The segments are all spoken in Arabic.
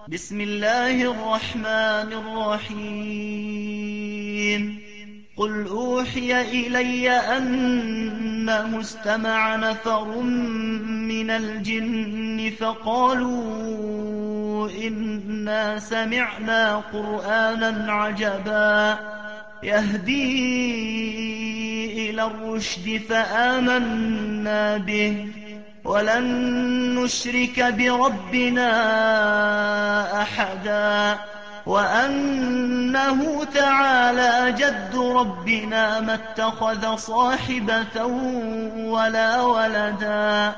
بسم الله الرحمن الرحيم قل أوحي إلي أنه استمع نفر من الجن فقالوا إنا سمعنا قرآنا عجبا يهدي إلى الرشد فآمنا به ولن نشرك بربنا أحدا وأنه تعالى جد ربنا ما اتخذ صاحبة ولا ولدا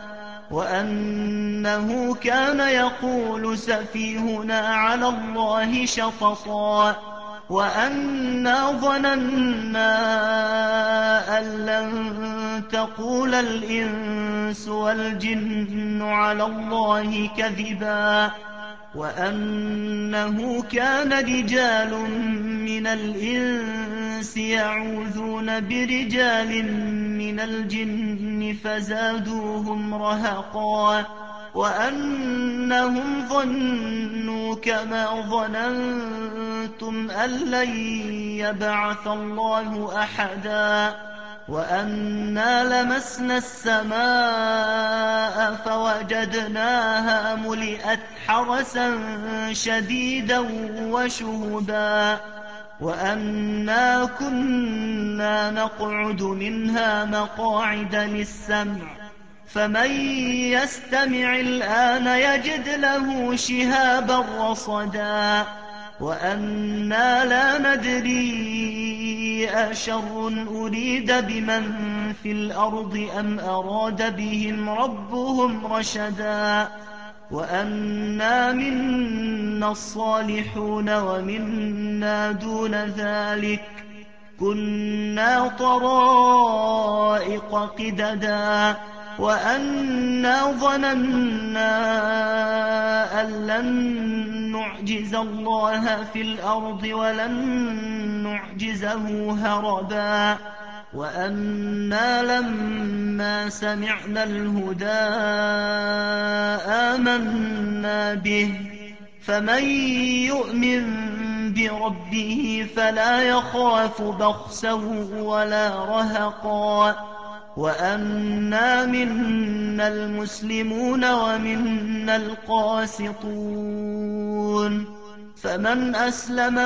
وأنه كان يقول سفيهنا على الله شططا وأنا ظننا أن لن تقول الإنس والجن على الله كذبا وأنه كان رجال من الإنس يعوذون برجال من الجن فزادوهم رهقا وأنهم ظنوا كما ظننتم أن لن يبعث الله أحدا وأنا لمسنا السماء فوجدناها ملئت حرسا شديدا وشهبا وأنا كنا نقعد منها مقاعد للسمع فمن يستمع الآن يجد له شهابا رصدا وأنا لا ندري أشر أريد بمن في الأرض أم أراد بهم ربهم رشدا وأنا منا الصالحون ومنا دون ذلك كنا طرائق قددا وأنا ظننا أن لن نعجز الله في الأرض ولن نعجزه هربا وأنا لما سمعنا الهدى آمنا به فمن يؤمن بربه فلا يخاف بخسا ولا رهقا وأنا منا المسلمون ومنا القاسطون فمن أسلم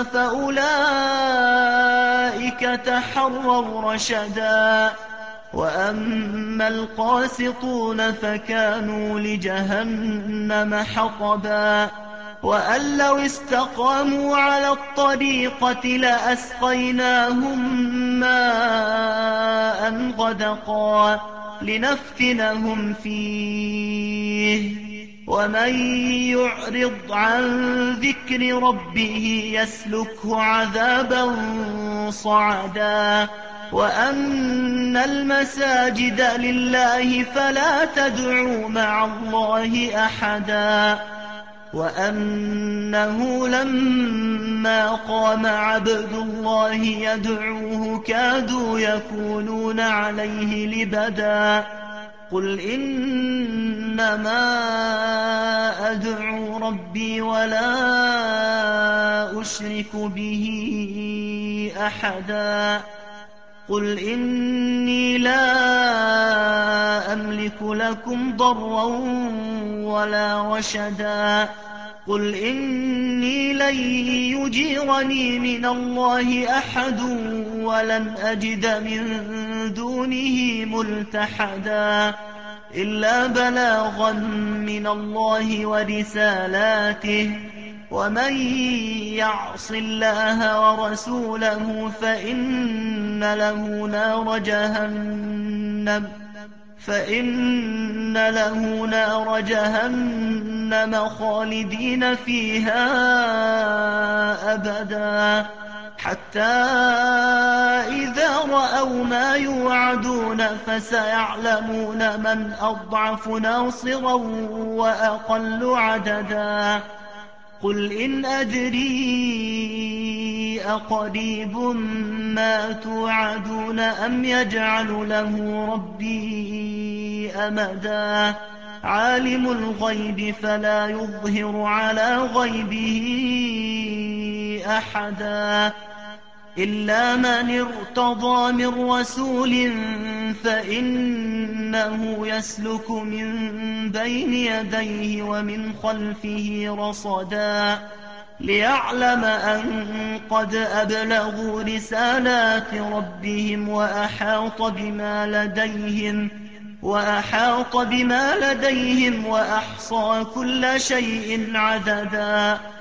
فأولئك تحروا رشدا وأما القاسطون فكانوا لجهنم حطبا وأن لو استقاموا على الطريقة لأسقيناهم ماء غدقا لنفتنهم فيه ومن يعرض عن ذكر ربه يسلكه عذابا صعدا وأن المساجد لله فلا تدعوا مع الله أحدا وأنه لما قام عبد الله يدعوه كادوا يكونون عليه لبدا قل إنما أدعو ربي ولا أشرك به أحدا قل إني لا أملك لكم ضرا ولا رشدا قل إني لن يجيرني من الله أحد ولن أجد من دونه ملتحدا إلا بلاغا من الله ورسالاته ومن يعص الله ورسوله فإن له نار جهنم خالدين فيها أبدا حتى إذا رأوا ما يوعدون فسيعلمون من أضعف ناصرا وأقل عددا قل إن أدري أقريب ما توعدون أم يجعل له ربي أمدا عالم الغيب فلا يظهر على غيبه أحدا إلا من ارتضى من رسول فإنه يسلك من بين يديه ومن خلفه رصدا ليعلم أن قد أبلغوا رسالات ربهم وأحاط بما لديهم وأحصى كل شيء عددا